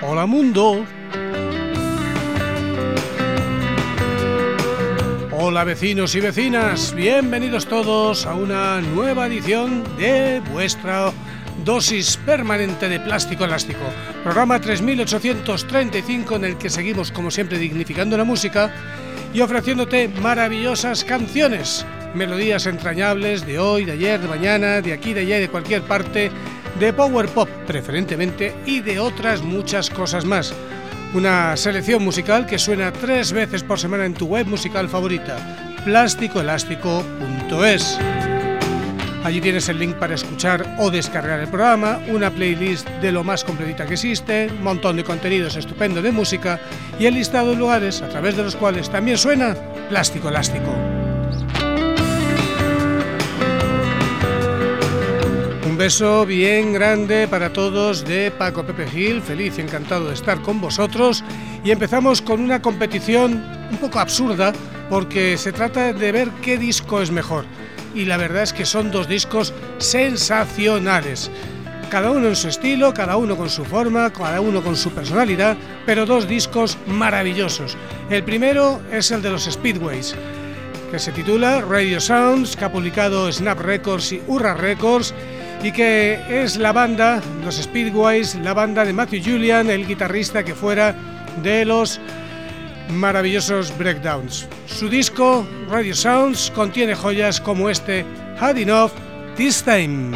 Hola mundo. Hola vecinos y vecinas, bienvenidos todos a una nueva edición de vuestra dosis permanente de plástico elástico. Programa 3835 en el que seguimos como siempre dignificando la música y ofreciéndote maravillosas canciones, melodías entrañables de hoy, de ayer, de mañana, de aquí, de allá y de cualquier parte, de power pop preferentemente y de otras muchas cosas más. Una selección musical que suena 3 veces por semana en tu web musical favorita, plasticoelástico.es. Allí tienes el link para escuchar o descargar el programa, una playlist de lo más completita que existe, un montón de contenidos estupendo de música y el listado de lugares a través de los cuales también suena Plástico Elástico. Un beso bien grande para todos de Paco Pepe Gil, feliz y encantado de estar con vosotros, y empezamos con una competición un poco absurda porque se trata de ver qué disco es mejor, y la verdad es que son 2 discos sensacionales, cada uno en su estilo, cada uno con su forma, cada uno con su personalidad, pero 2 discos maravillosos. El primero es el de los Speedways, que se titula Radio Sounds, que ha publicado Snap Records y Urra Records, y que es la banda, los Speedways, la banda de Matthew Julian, el guitarrista que fuera de los maravillosos Breakdowns. Su disco, Radio Sounds, contiene joyas como este Had Enough This Time.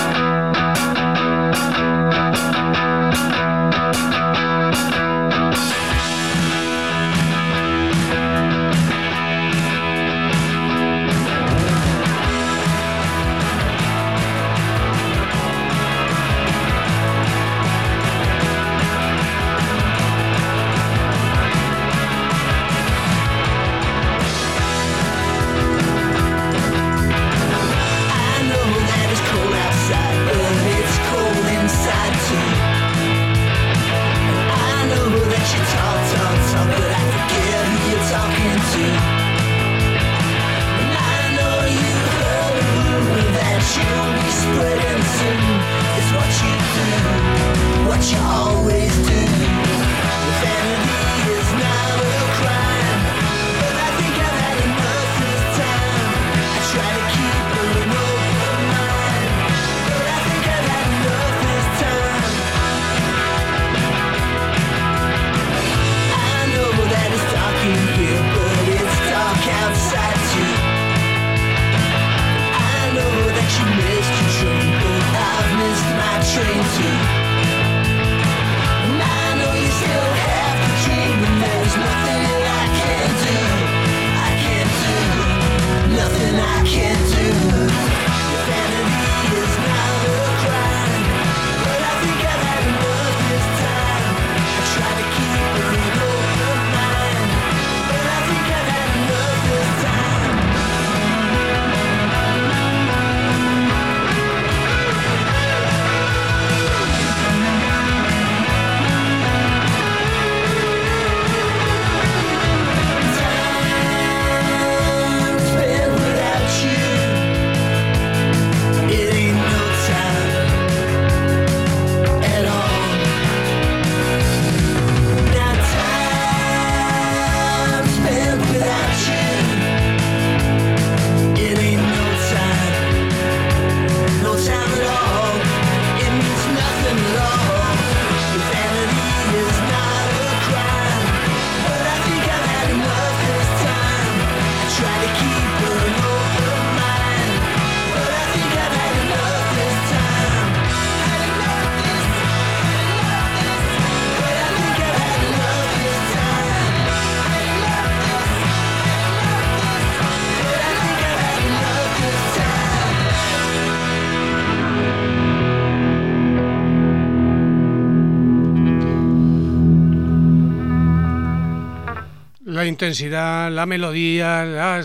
La intensidad, la melodía,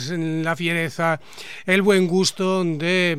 la fiereza, el buen gusto de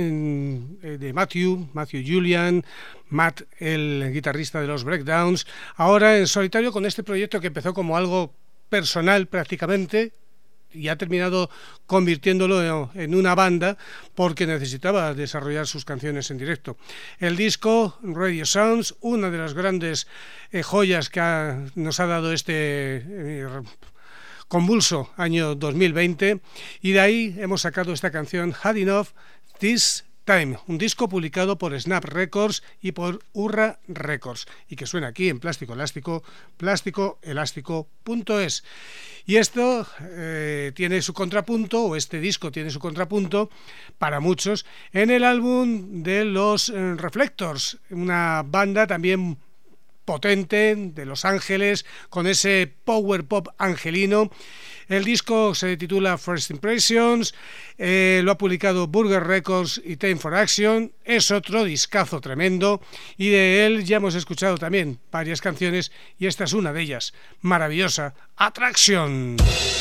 Matthew Julian, Matt, el guitarrista de los Breakdowns, ahora en solitario con este proyecto que empezó como algo personal prácticamente, y ha terminado convirtiéndolo en una banda porque necesitaba desarrollar sus canciones en directo. El disco Radio Sounds, una de las grandes joyas que nos ha dado este convulso año 2020, y de ahí hemos sacado esta canción Had Enough This Time, un disco publicado por Snap Records y por Urra Records, y que suena aquí en Plástico Elástico, plásticoelástico.es. Y esto tiene su contrapunto, o este disco tiene su contrapunto, para muchos, en el álbum de los Reflectors, una banda también potente de Los Ángeles, con ese power pop angelino. El disco se titula First Impressions, lo ha publicado Burger Records y Time for Action, es otro discazo tremendo, y de él ya hemos escuchado también varias canciones, y esta es una de ellas, maravillosa, Attraction.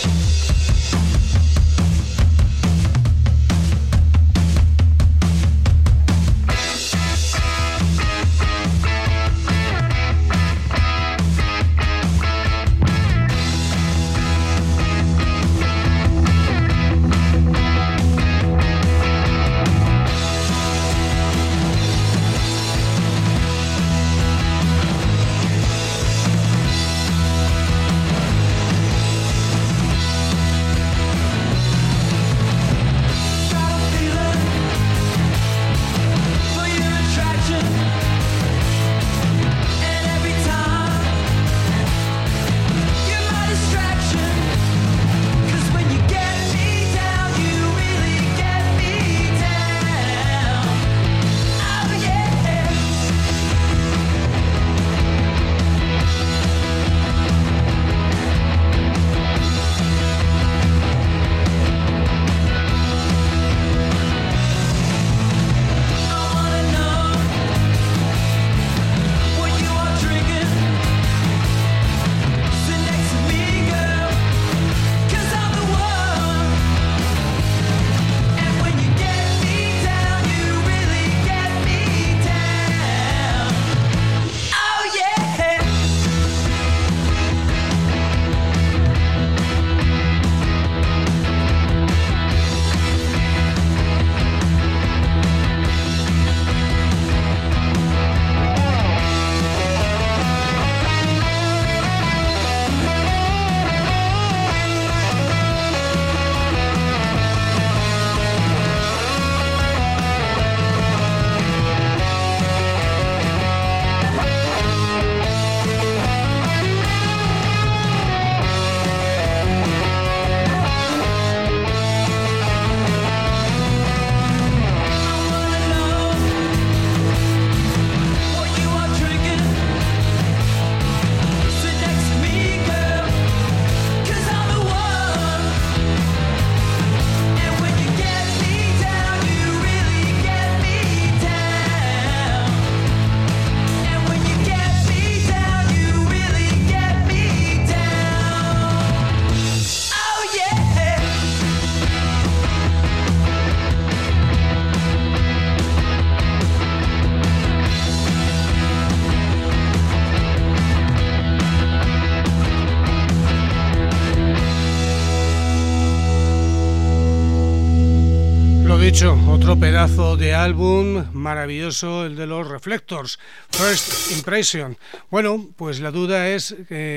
Otro pedazo de álbum maravilloso, el de los Reflectors, First Impression. Bueno, pues la duda es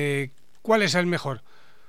¿cuál es el mejor?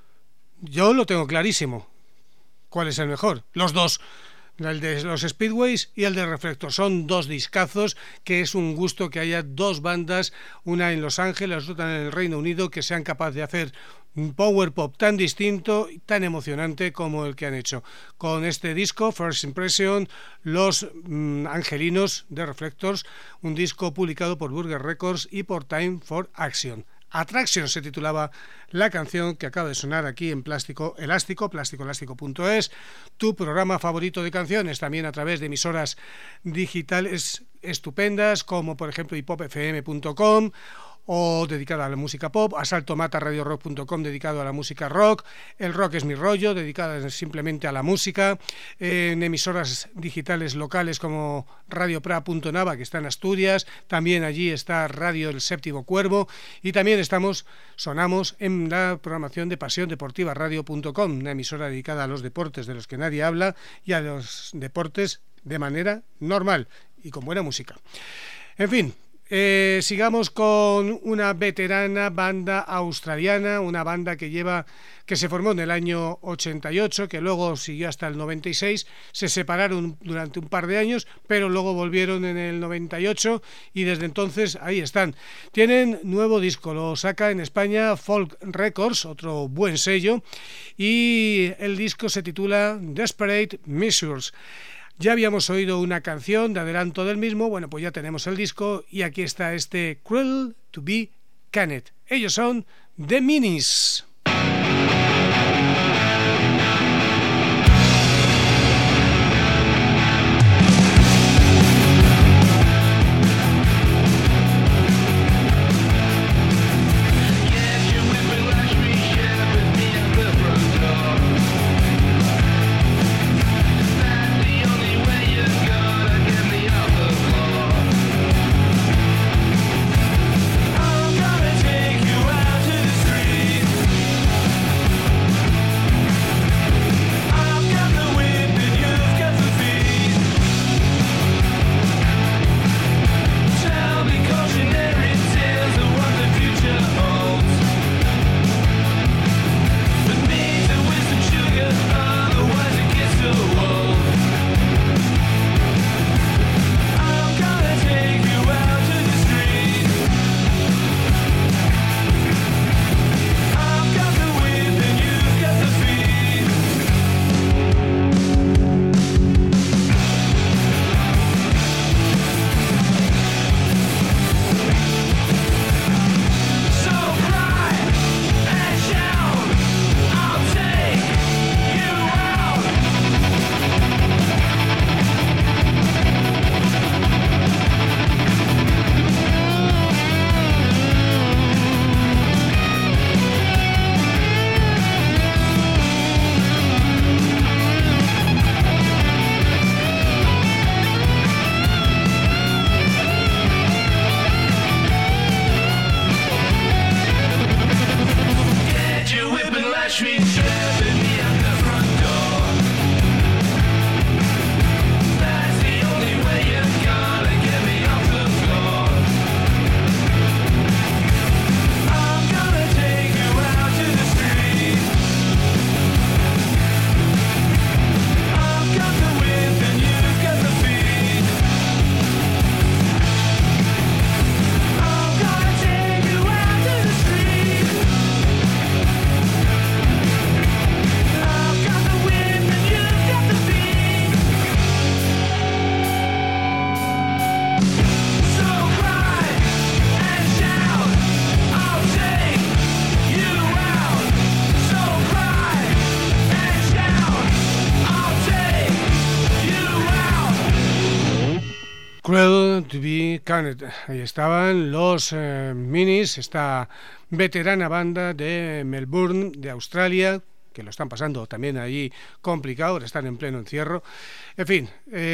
Yo lo tengo clarísimo. ¿Cuál es el mejor? Los dos. El de los Speedways y el de Reflectors. Son dos discazos, que es un gusto que haya dos bandas, una en Los Ángeles, otra en el Reino Unido, que sean capaces de hacer un power pop tan distinto y tan emocionante como el que han hecho con este disco First Impression, los angelinos de Reflectors, un disco publicado por Burger Records y por Time for Action. Attraction se titulaba la canción que acaba de sonar aquí en Plástico Elástico, plásticoelástico.es, tu programa favorito de canciones, también a través de emisoras digitales estupendas como por ejemplo hipopfm.com o dedicada a la música pop, asaltomata.radiorock.com dedicado a la música rock, El rock es mi rollo, dedicada simplemente a la música, en emisoras digitales locales como radiopra.nava, que está en Asturias, también allí está Radio El Séptimo Cuervo, y también sonamos en la programación de pasiondeportivaradio.com, una emisora dedicada a los deportes de los que nadie habla y a los deportes de manera normal y con buena música. En fin, sigamos con una veterana banda australiana, una banda que se formó en el año 88, que luego siguió hasta el 96, se separaron durante un par de años, pero luego volvieron en el 98 y desde entonces ahí están. Tienen nuevo disco, lo saca en España Folk Records, otro buen sello, y el disco se titula Desperate Measures. Ya habíamos oído una canción de adelanto del mismo, bueno, pues ya tenemos el disco y aquí está este Cruel to be Canned. Ellos son The Minis. Cruel to be Canned. Ahí estaban los Minis, esta veterana banda de Melbourne, de Australia, que lo están pasando también allí complicado, ahora están en pleno encierro. En fin,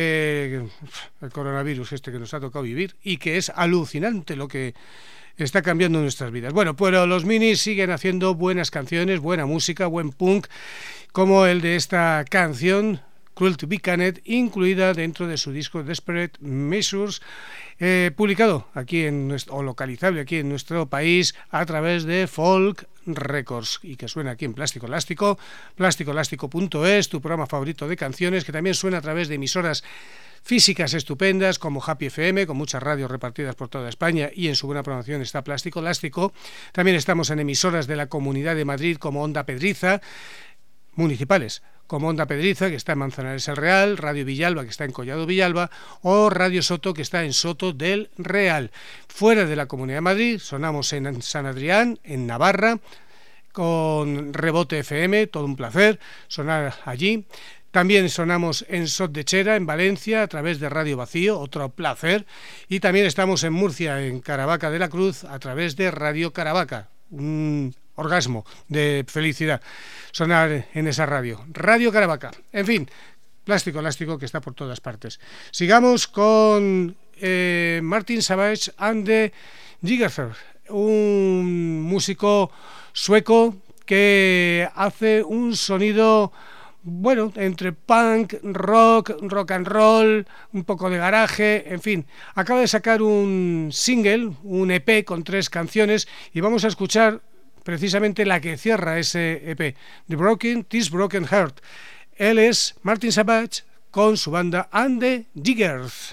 el coronavirus que nos ha tocado vivir y que es alucinante lo que está cambiando nuestras vidas. Bueno, pero los Minis siguen haciendo buenas canciones, buena música, buen punk, como el de esta canción Cruel to be Canned, incluida dentro de su disco Desperate Measures, publicado aquí o localizable aquí en nuestro país a través de Folk Records, y que suena aquí en Plástico Elástico, plásticoelástico.es, tu programa favorito de canciones, que también suena a través de emisoras físicas estupendas como Happy FM, con muchas radios repartidas por toda España, y en su buena programación está Plástico Elástico. También estamos en emisoras de la Comunidad de Madrid como Onda Pedriza, municipales como Onda Pedriza, que está en Manzanares el Real, Radio Villalba, que está en Collado Villalba, o Radio Soto, que está en Soto del Real. Fuera de la Comunidad de Madrid sonamos en San Adrián, en Navarra, con Rebote FM, todo un placer sonar allí. También sonamos en Sot de Chera, en Valencia, a través de Radio Vacío, otro placer. Y también estamos en Murcia, en Caravaca de la Cruz, a través de Radio Caravaca. Un orgasmo de felicidad sonar en esa radio. Radio Caravaca. En fin, plástico elástico que está por todas partes. Sigamos con Martin Savage and the Jiggerthers, un músico sueco que hace un sonido, bueno, entre punk, rock and roll, un poco de garaje, en fin. Acaba de sacar un single, un EP con 3 canciones y vamos a escuchar precisamente la que cierra ese EP, This Broken Heart. Él es Martin Savage con su banda And the Jiggers.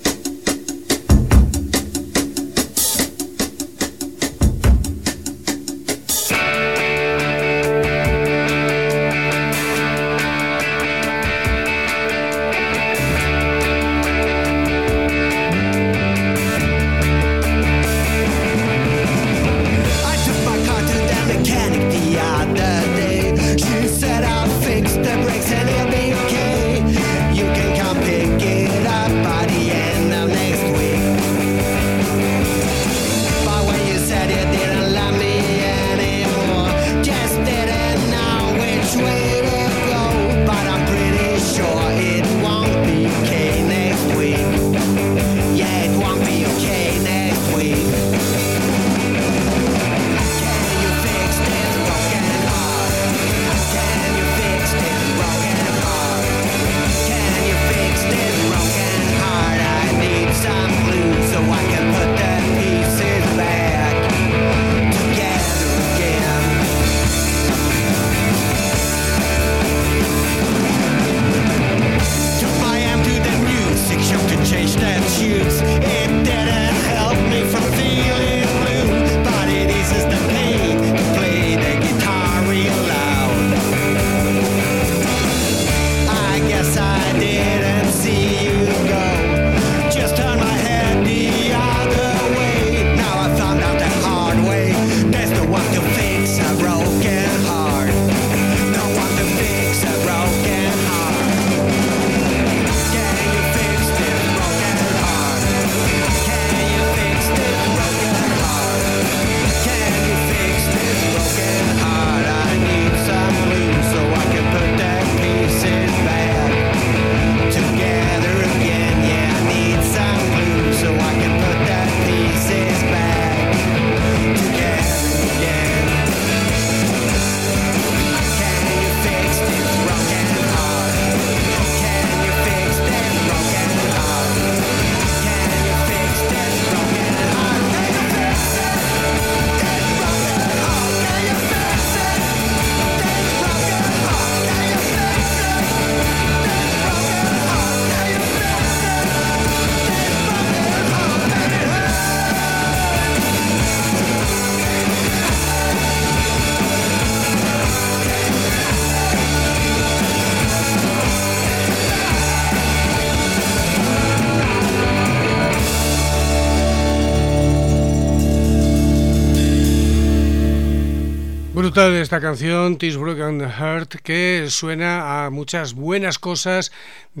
Brutal esta canción, This Broken Heart, que suena a muchas buenas cosas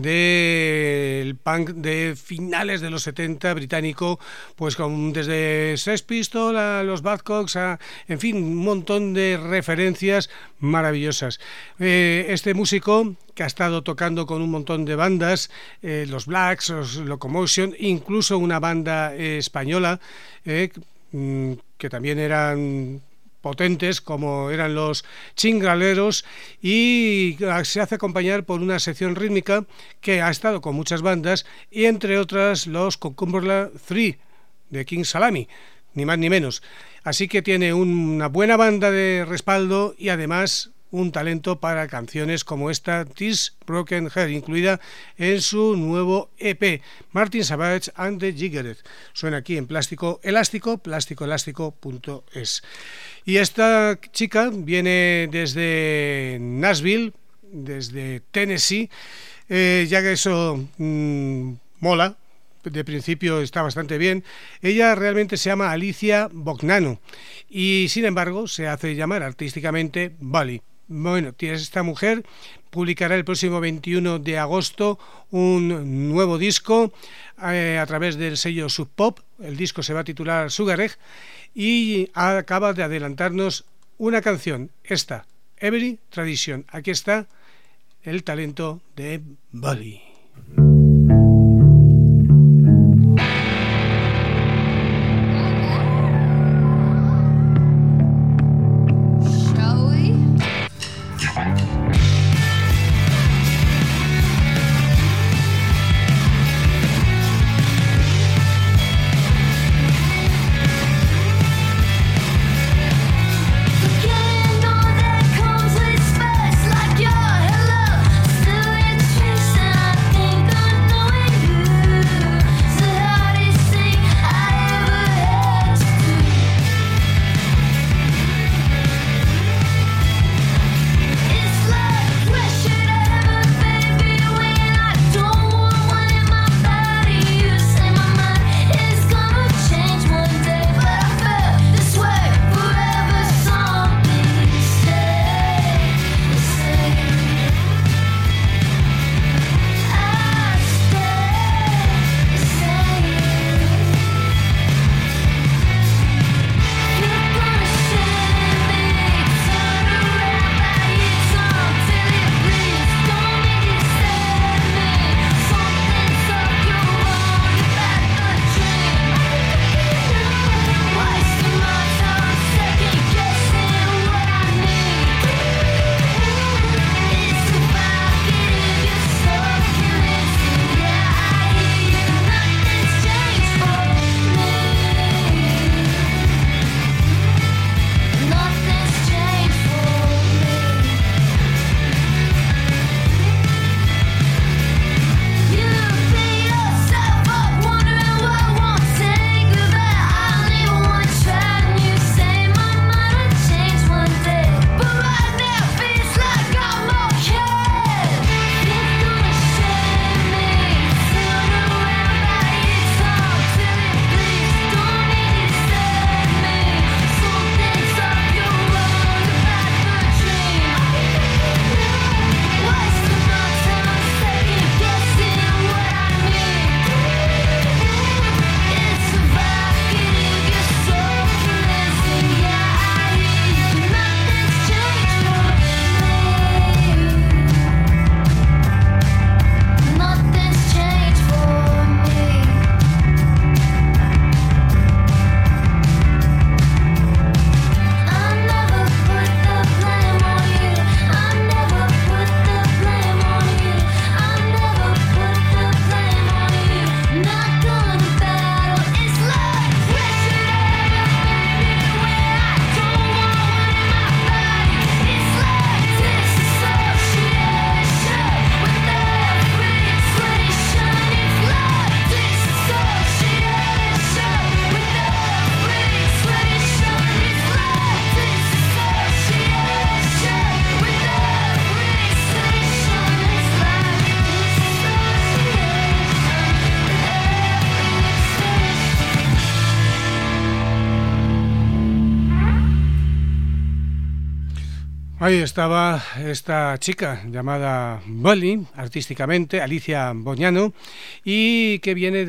del punk de finales de los 70 británico, pues desde Sex Pistols a los Badcocks, en fin, un montón de referencias maravillosas. Este músico que ha estado tocando con un montón de bandas, los Blacks, los Locomotion, incluso una banda española que también eran potentes, como eran los Chingraleros, y se hace acompañar por una sección rítmica que ha estado con muchas bandas, y entre otras los Cumberland 3 de King Salami, ni más ni menos. Así que tiene una buena banda de respaldo y además un talento para canciones como esta, This Broken Heart, incluida en su nuevo EP, Martin Savage and the Jiggerthers. Suena aquí en Plástico Elástico, plásticoelástico.es. Y esta chica viene desde Nashville, desde Tennessee, ya que eso mola. De principio está bastante bien. Ella realmente se llama Alicia Bognano y sin embargo se hace llamar artísticamente Bali. Bueno, esta mujer publicará el próximo 21 de agosto un nuevo disco a través del sello Sub Pop. El disco se va a titular Sugar Egg y acaba de adelantarnos una canción, esta, Every Tradition. Aquí está el talento de Bully. Ahí estaba esta chica llamada Bully, artísticamente, Alicia Boñano, y que viene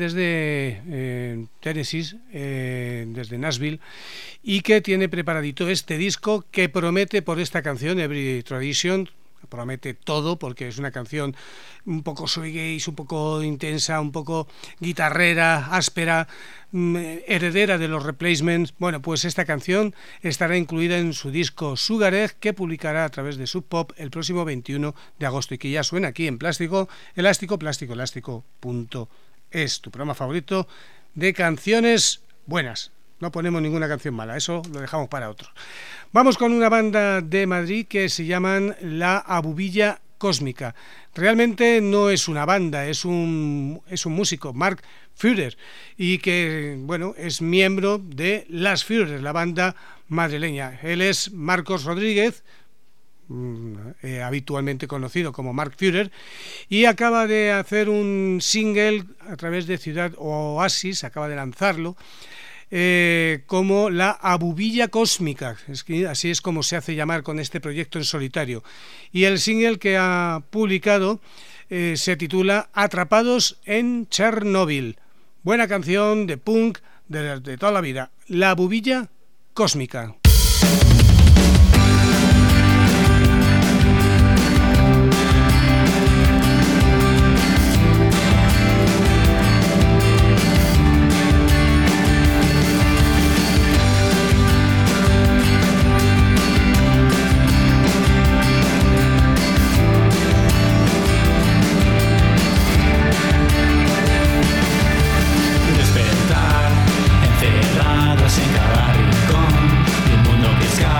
desde Tennessee, desde Nashville, y que tiene preparadito este disco que promete por esta canción, Every Tradition, promete todo porque es una canción un poco shoegaze, un poco intensa, un poco guitarrera, áspera, heredera de los Replacements. Bueno, pues esta canción estará incluida en su disco Sugar Egg, que publicará a través de Sub Pop el próximo 21 de agosto y que ya suena aquí en Plástico Elástico, plásticoelástico.es, tu programa favorito de canciones buenas. No ponemos ninguna canción mala, eso lo dejamos para otros. Vamos con una banda de Madrid que se llaman La Abubilla Cósmica. Realmente no es una banda, es un músico, Mark Führer, y que, bueno, es miembro de Las Führers, la banda madrileña. Él es Marcos Rodríguez, habitualmente conocido como Mark Führer, y acaba de hacer un single a través de Ciudad Oasis, acaba de lanzarlo, como la Abubilla Cósmica, así es como se hace llamar con este proyecto en solitario. Y el single que ha publicado se titula Atrapados en Chernóbil. Buena canción de punk de toda la vida, la Abubilla Cósmica. Encerrados en cada rincón de un mundo que escapa.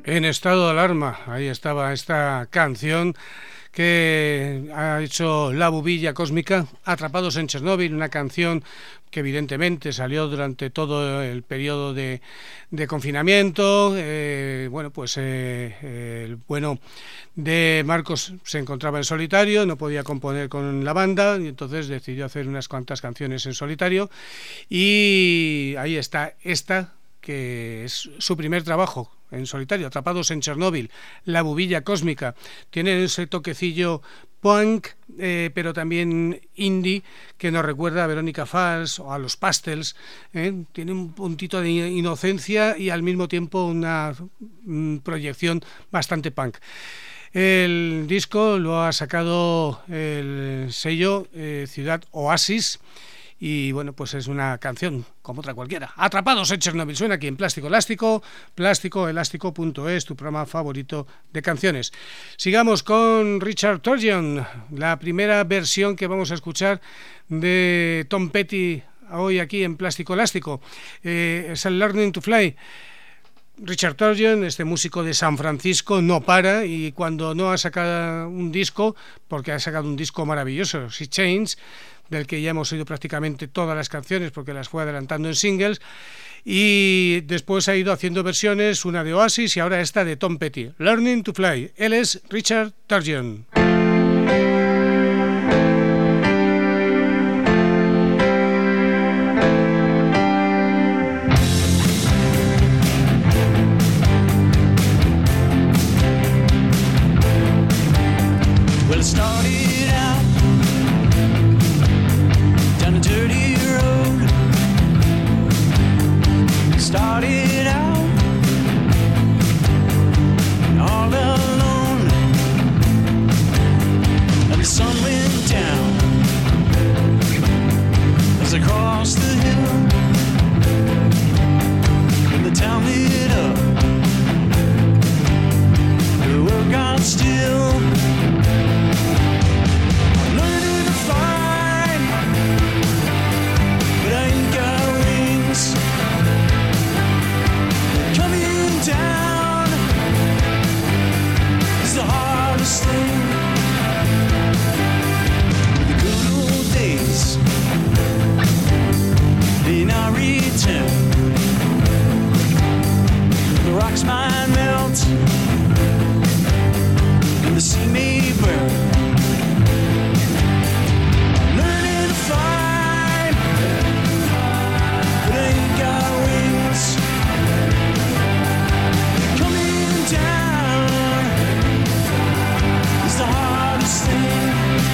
En estado de alarma, ahí estaba esta canción que ha hecho La Bubilla Cósmica, Atrapados en Chernóbil, una canción que evidentemente salió durante todo el periodo de confinamiento. El bueno de Marcos se encontraba en solitario, no podía componer con la banda y entonces decidió hacer unas cuantas canciones en solitario, y ahí está esta, que es su primer trabajo en solitario, Atrapados en Chernóbil, La Bubilla Cósmica. Tiene ese toquecillo punk, pero también indie, que nos recuerda a Verónica Falls o a los Pastels. Tiene un puntito de inocencia y al mismo tiempo una proyección bastante punk. El disco lo ha sacado el sello Ciudad Oasis, y bueno, pues es una canción como otra cualquiera. Atrapados en Chernóbil, suena aquí en Plástico Elástico, plásticoelástico.es, tu programa favorito de canciones. Sigamos con Richard Turgeon, la primera versión que vamos a escuchar de Tom Petty hoy aquí en Plástico Elástico. Es el Learning to Fly. Richard Turgeon, este músico de San Francisco, no para, y cuando no ha sacado un disco, porque ha sacado un disco maravilloso, She Changes, del que ya hemos oído prácticamente todas las canciones porque las fue adelantando en singles, y después ha ido haciendo versiones, una de Oasis y ahora esta de Tom Petty, Learning to Fly. Él es Richard Turgeon. Well, it started out down a dirty road. Started out all alone, and the sun went down as I crossed the hill, and the town lit up, the world got still. The rocks might melt and the sea may burn. Learning to fly, but I ain't got wings. Coming down is the hardest thing.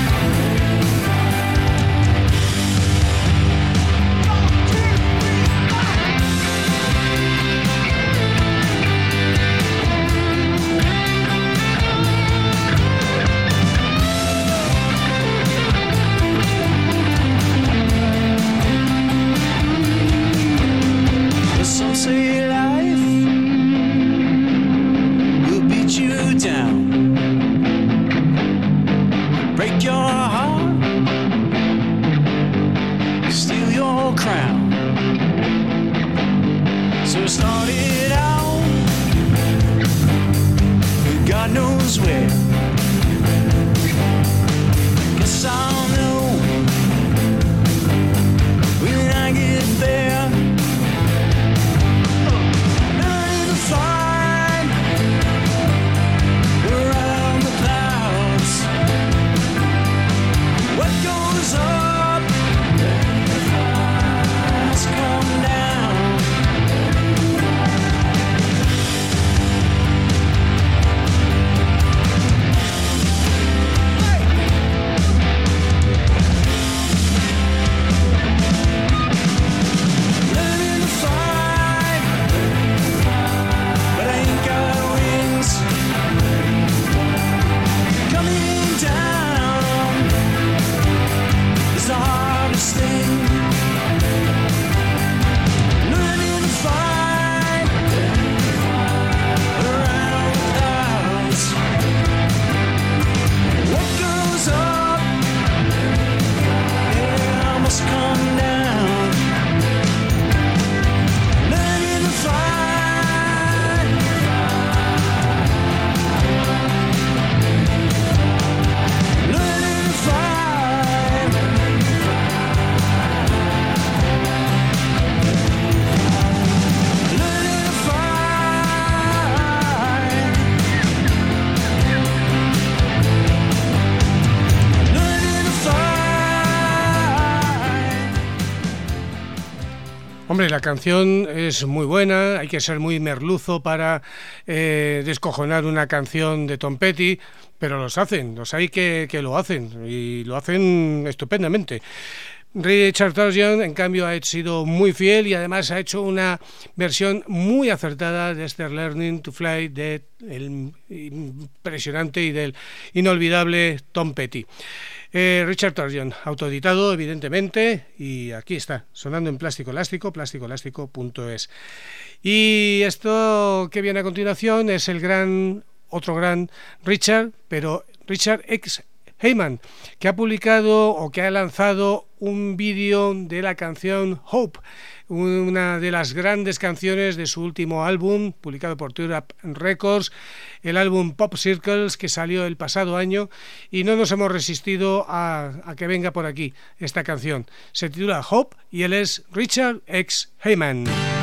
Say life will beat you down, break your heart, steal your crown. So start it out, God knows where. Guess I'll know when I get there. Fly around the clouds. What goes up must come down. Hombre, la canción es muy buena, hay que ser muy merluzo para descojonar una canción de Tom Petty, pero los hay que lo hacen, y lo hacen estupendamente. Richard Turgeon, en cambio, ha sido muy fiel y además ha hecho una versión muy acertada de este Learning to Fly del impresionante y del inolvidable Tom Petty. Richard Turgeon, autoeditado evidentemente, y aquí está, sonando en Plástico Elástico, plasticoelástico.es. Y esto que viene a continuación es otro gran Richard, pero Richard X. Heyman, que ha publicado o que ha lanzado un vídeo de la canción Hope, una de las grandes canciones de su último álbum, publicado por Tour Up Records, el álbum Pop Circles, que salió el pasado año, y no nos hemos resistido a que venga por aquí esta canción. Se titula Hope y él es Richard X. Heyman.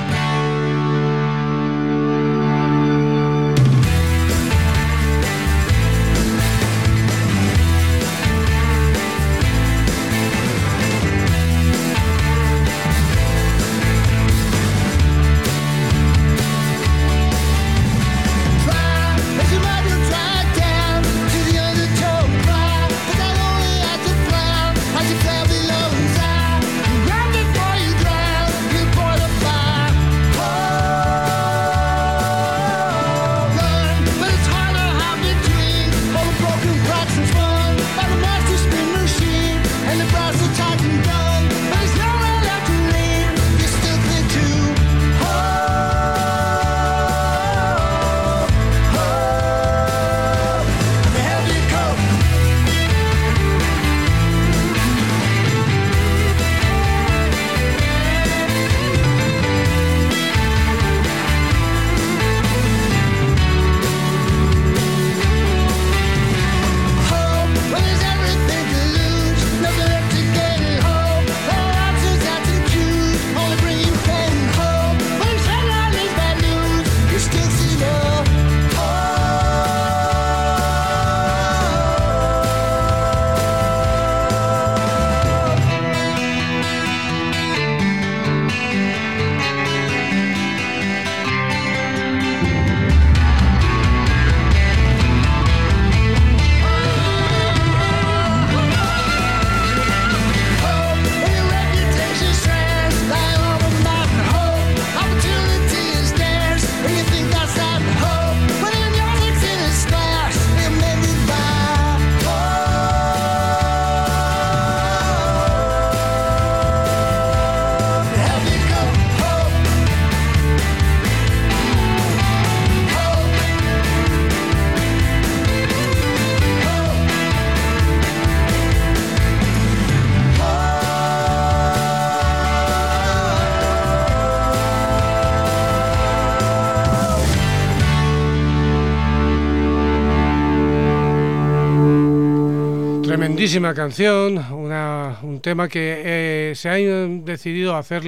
Tremendísima canción, un tema que se ha decidido hacer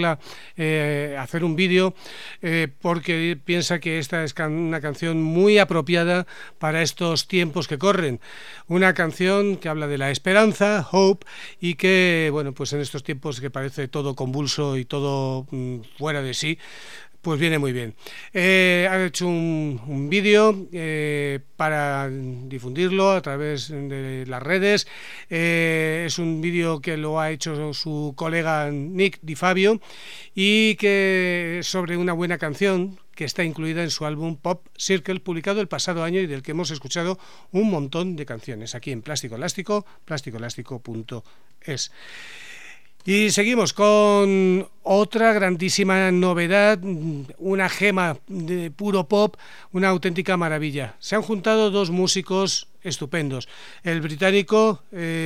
un vídeo porque piensa que esta es una canción muy apropiada para estos tiempos que corren. Una canción que habla de la esperanza, Hope, y que, bueno, pues en estos tiempos que parece todo convulso y todo fuera de sí, pues viene muy bien. Ha hecho un vídeo para difundirlo a través de las redes. Es un vídeo que lo ha hecho su colega Nick Di Fabio y que es sobre una buena canción que está incluida en su álbum Pop Circle, publicado el pasado año y del que hemos escuchado un montón de canciones aquí en Plástico Elástico, plasticoelástico.es. Y seguimos con otra grandísima novedad, una gema de puro pop, una auténtica maravilla. Se han juntado dos músicos estupendos. El británico,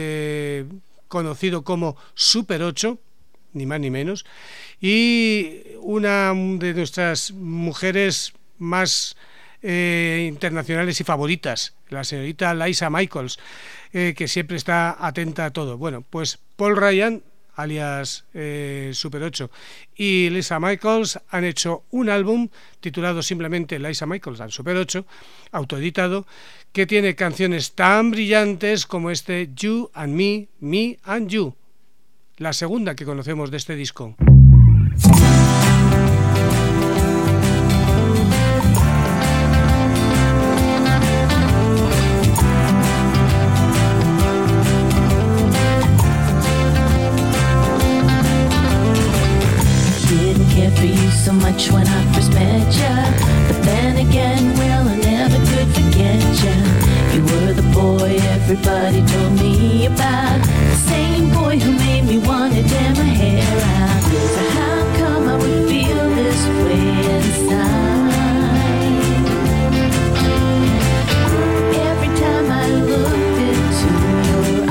conocido como Super 8, ni más ni menos, y una de nuestras mujeres más internacionales y favoritas, la señorita Liza Michaels, que siempre está atenta a todo. Bueno, pues Paul Ryan, alias Super 8, y Liza Michaels han hecho un álbum titulado simplemente Liza Michaels and Super 8, autoeditado, que tiene canciones tan brillantes como este You and Me, Me and You, la segunda que conocemos de este disco. everybody told me about. The same boy who made me wanna tear my hair out. So how come I would feel this way inside? Every time I looked into your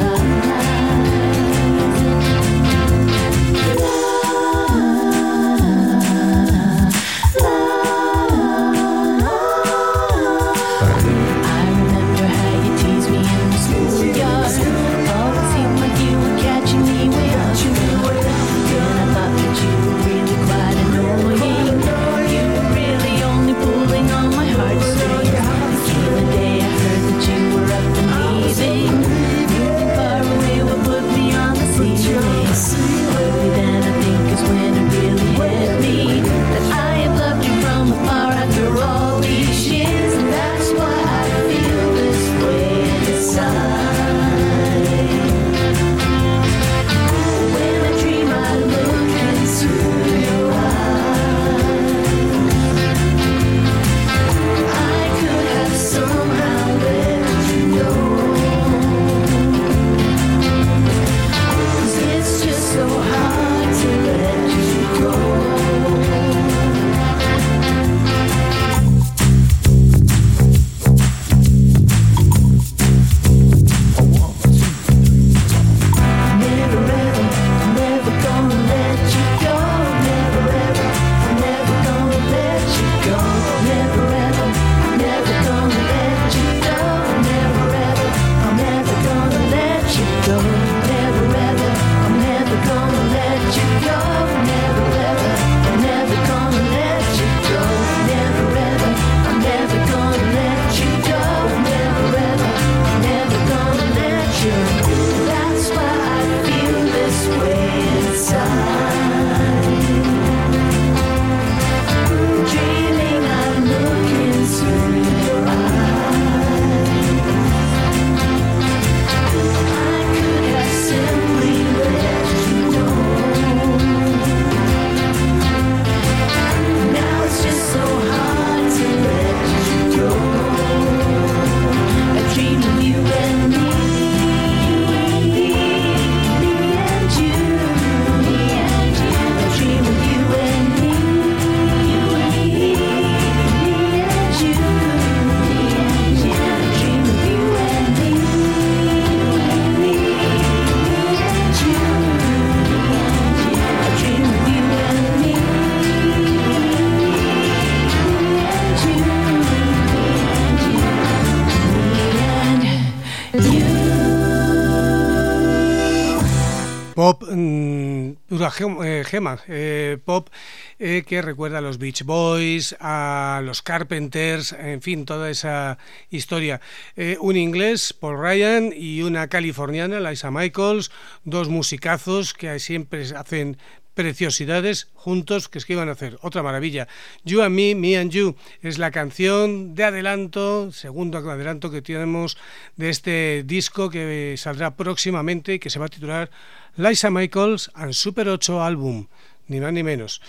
pop pura gema, pop que recuerda a los Beach Boys, a los Carpenters, en fin, toda esa historia. Un inglés, Paul Ryan, y una californiana, Liza Michaels, dos musicazos que siempre hacen preciosidades juntos, que es que iban a hacer otra maravilla. You and Me, Me and You, es la canción de adelanto, segundo adelanto que tenemos de este disco que saldrá próximamente y que se va a titular Liza Michaels and Super 8 Album, ni más ni menos.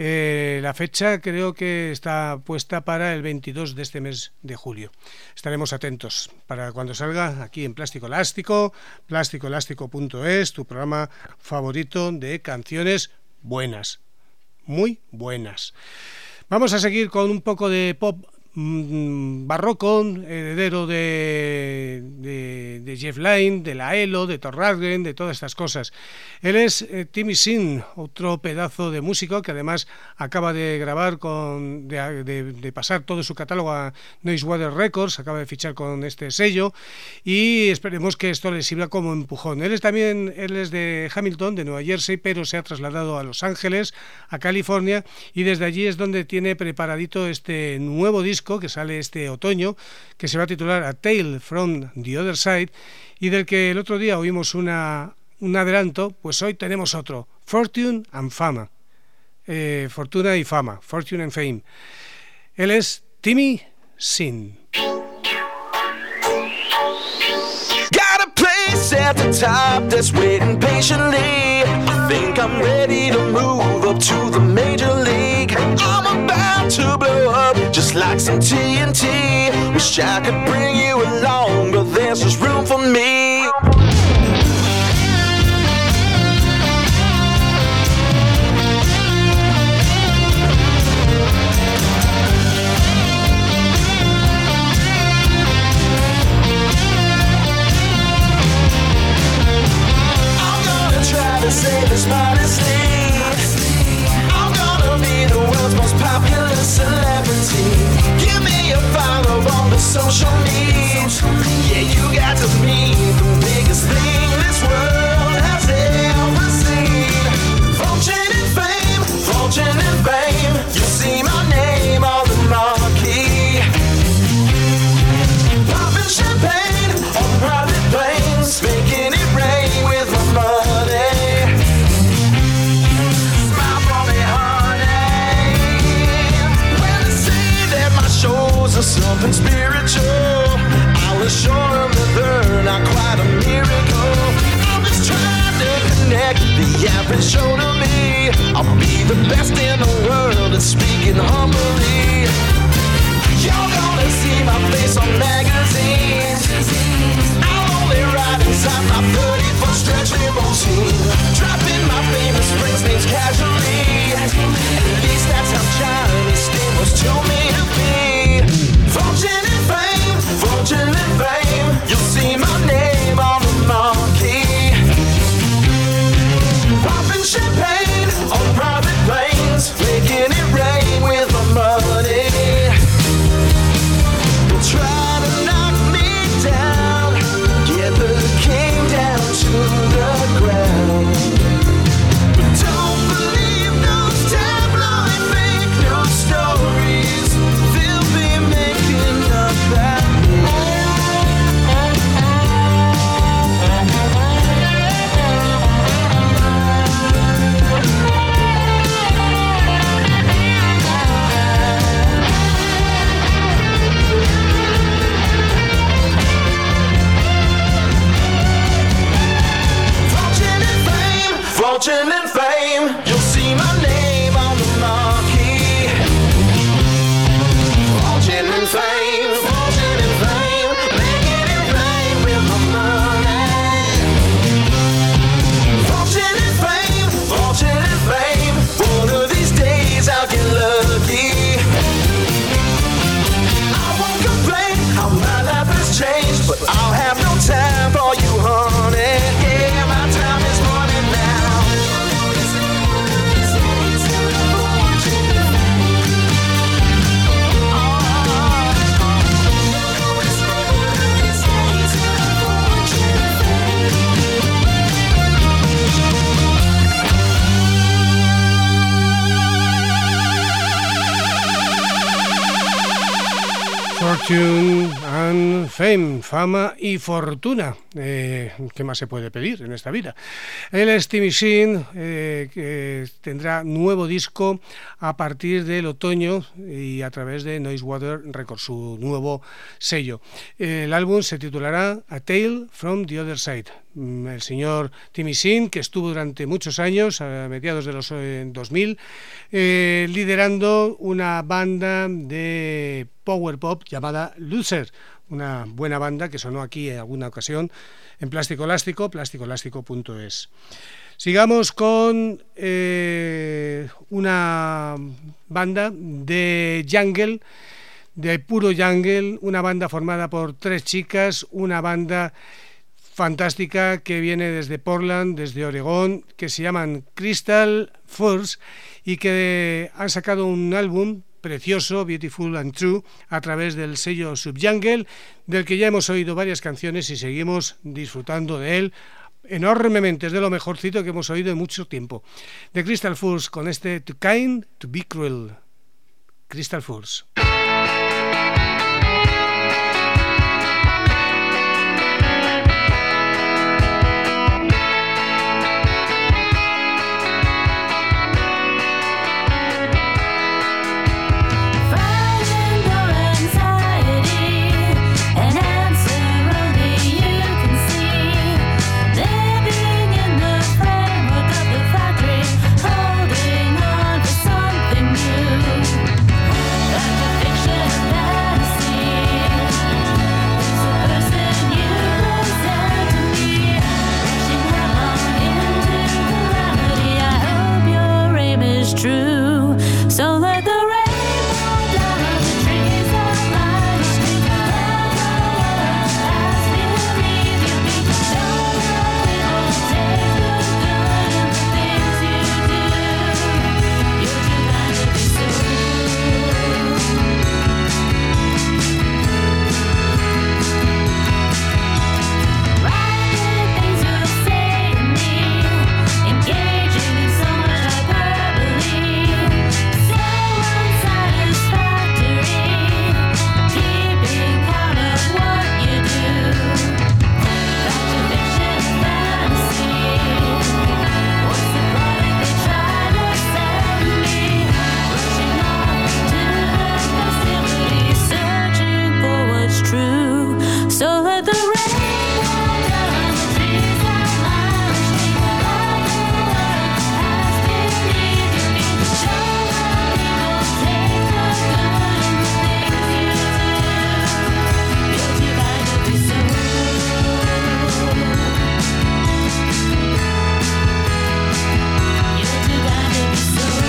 La fecha creo que está puesta para el 22 de este mes de julio. Estaremos atentos para cuando salga aquí en Plástico Elástico, plasticoelástico.es, tu programa favorito de canciones buenas, muy buenas. Vamos a seguir con un poco de pop barroco, heredero de Jeff Lynne, de la ELO, de Thor Rundgren, de todas estas cosas. Él es Timmy Sin, otro pedazo de músico que además acaba de grabar de pasar todo su catálogo a Noisewater Records, acaba de fichar con este sello y esperemos que esto le sirva como empujón. Él es de Hamilton, de Nueva Jersey, pero se ha trasladado a Los Ángeles, a California, y desde allí es donde tiene preparadito este nuevo disco que sale este otoño, que se va a titular A Tale from the Other Side, y del que el otro día oímos un adelanto. Pues hoy tenemos otro, Fortune and Fama, Fortuna y Fama, Fortune and Fame. Él es Timmy Sin. Got a place at the top that's waiting patiently. I think I'm ready to move up to the major league. I'm about to blow up just like some TNT. Wish I could bring you along, but there's just room for from me. Say this modestly, I'm gonna be the world's most popular celebrity. Give me a follow on the social media. Yeah, you got to be the biggest thing this world has ever seen. Fortune and fame, fortune and fame. You see my name on the marquee. Popping champagne on private planes, making it rain with my money. Shows are something spiritual. I'll assure them that they're not quite a miracle. I'm just trying to connect the average show to me. I'll be the best in the world at speaking humbly. You're gonna see my face on magazines. I'll only ride inside my 30-foot stretch limousine, dropping my famous friends' names casually. At least that's how Johnny Staples told me to be. Fortune and fame, fortune and fame. You'll see my name on the marquee. Popping champagne on private planes, making it rain with my money. They'll try to knock me down, get the king down to the ground. But don't believe those tabloid fake news stories. They'll be making up that fortune and fame, you'll see my name on the marquee. Fortune and fame, making it rain with my money. Fortune and fame, one of these days I'll get lucky. I won't complain how my life has changed, but I'll have no time for you, honey. Yeah, my time is running now. Fortune and Fame, fama y fortuna. ¿Qué más se puede pedir en esta vida? Él es Timmy Sheen, que tendrá nuevo disco a partir del otoño y a través de Noisewater Records, su nuevo sello. El álbum se titulará A Tale from the Other Side. El señor Timmy Sheen, que estuvo durante muchos años, a mediados de los 2000, liderando una banda de power pop llamada Loser, una buena banda que sonó aquí en alguna ocasión en Plástico Elástico, plasticoelástico.es. Sigamos con una banda de jungle, de puro jungle, una banda formada por 3 chicas, una banda fantástica que viene desde Portland, desde Oregón, que se llaman Crystal Furs y que han sacado un álbum precioso, Beautiful and True, a través del sello Subjungle, del que ya hemos oído varias canciones y seguimos disfrutando de él enormemente. Es de lo mejorcito que hemos oído en mucho tiempo. The Crystal Furs con este Too Kind to Be Cruel. Crystal Furs. Holding on to something new. with the rainwater, the trees are marching, all the world has believed in me. Show the people, take the good in the things you do. You're divided to soul. You're divided to soul.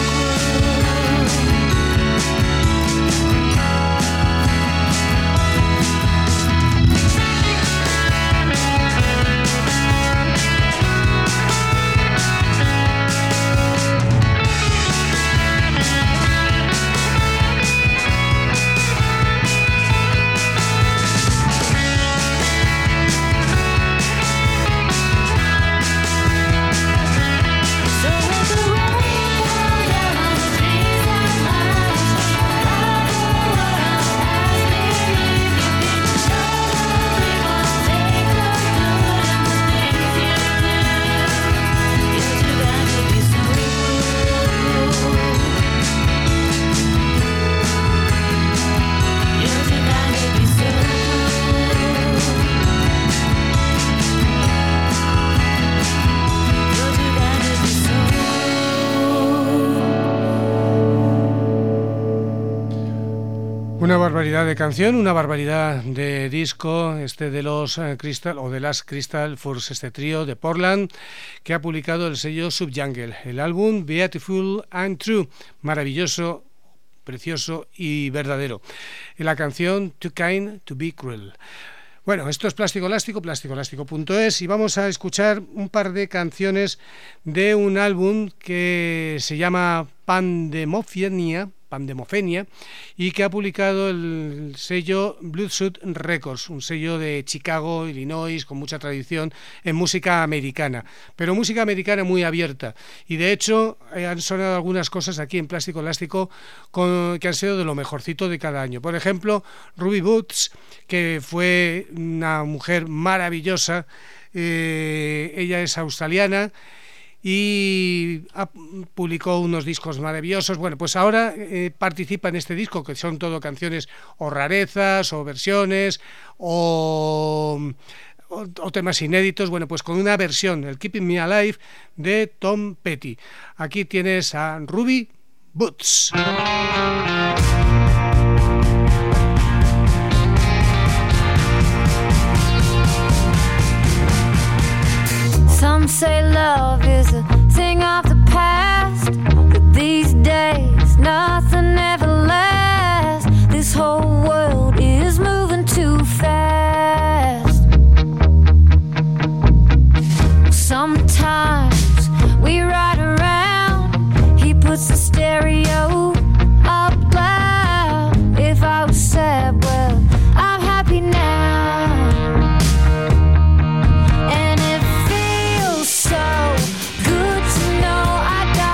So with the rainwater, the trees are marching, all the world has believed in me. Show the people, take the good in the things you do. You're divided to soul. You're divided to soul. You're divided to soul. Una barbaridad de canción, una barbaridad de disco, de los Crystal o de las Crystal Furs, este trío de Portland que ha publicado el sello Subjungle, el álbum Beautiful and True, maravilloso, precioso y verdadero. Y la canción Too Kind to Be Cruel. Bueno, esto es Plástico Elástico, plásticoelástico.es, y vamos a escuchar un par de canciones de un álbum que se llama Pandemofenia, y que ha publicado el sello Bloodshot Records, un sello de Chicago, Illinois, con mucha tradición en música americana, pero música americana muy abierta, y de hecho han sonado algunas cosas aquí en Plástico Elástico que han sido de lo mejorcito de cada año. Por ejemplo, Ruby Woods, que fue una mujer maravillosa, ella es australiana, y publicó unos discos maravillosos. Bueno, pues ahora participa en este disco, que son todo canciones o rarezas o versiones o temas inéditos. Bueno, pues con una versión, el Keeping Me Alive de Tom Petty. Aquí tienes a Ruby Woods. Some say love is a thing of the past, but these days nothing ever lasts. This whole world is moving too fast. Sometimes we ride around, he puts the stereo up loud. If I was sad, well, I'm happy now. So good to know I got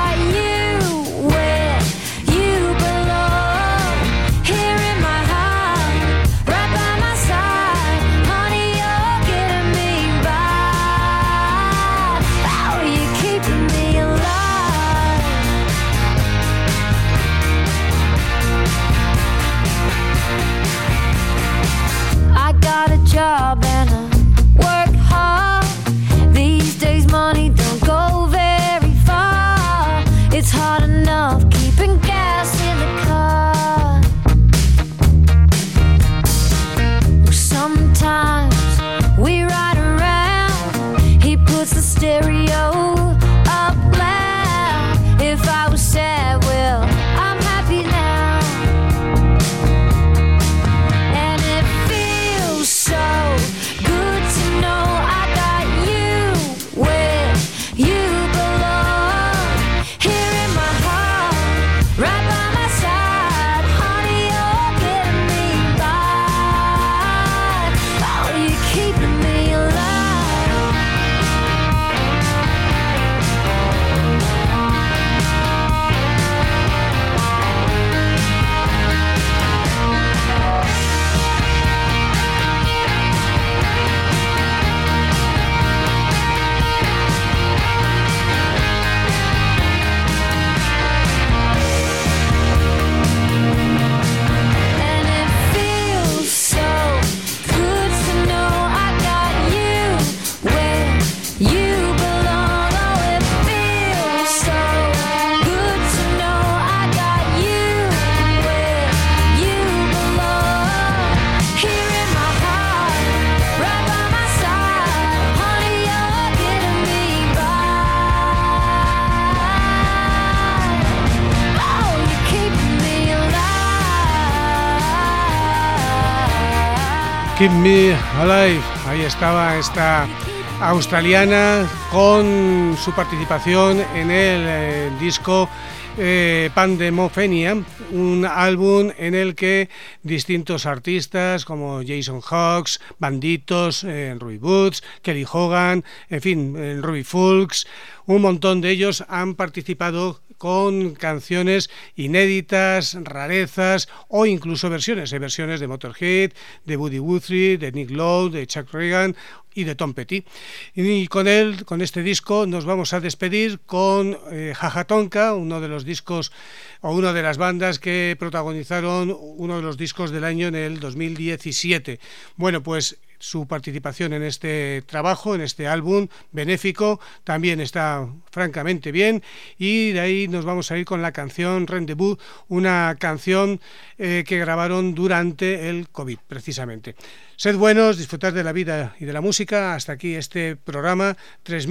Keep Me Alive. Ahí estaba esta australiana con su participación en el disco Pandemophenia, un álbum en el que distintos artistas como Jason Hawkes, Banditos, Roy Woods, Kelly Hogan, en fin, Robbie Fulks, un montón de ellos han participado con canciones inéditas, rarezas o incluso versiones. Hay versiones de Motorhead, de Woody Guthrie, de Nick Lowe, de Chuck Reagan y de Tom Petty. Y con este disco, nos vamos a despedir con Jaja Tonka, uno de los discos o una de las bandas que protagonizaron uno de los discos del año en el 2017. Bueno, pues su participación en este trabajo, en este álbum benéfico, también está francamente bien, y de ahí nos vamos a ir con la canción Rendezvous, una canción que grabaron durante el COVID precisamente. Sed buenos, disfrutad de la vida y de la música. Hasta aquí este programa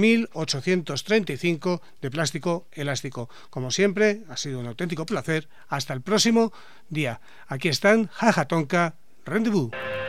3835 de Plástico Elástico. Como siempre, ha sido un auténtico placer. Hasta el próximo día. Aquí están Jaja Tonka, Rendezvous.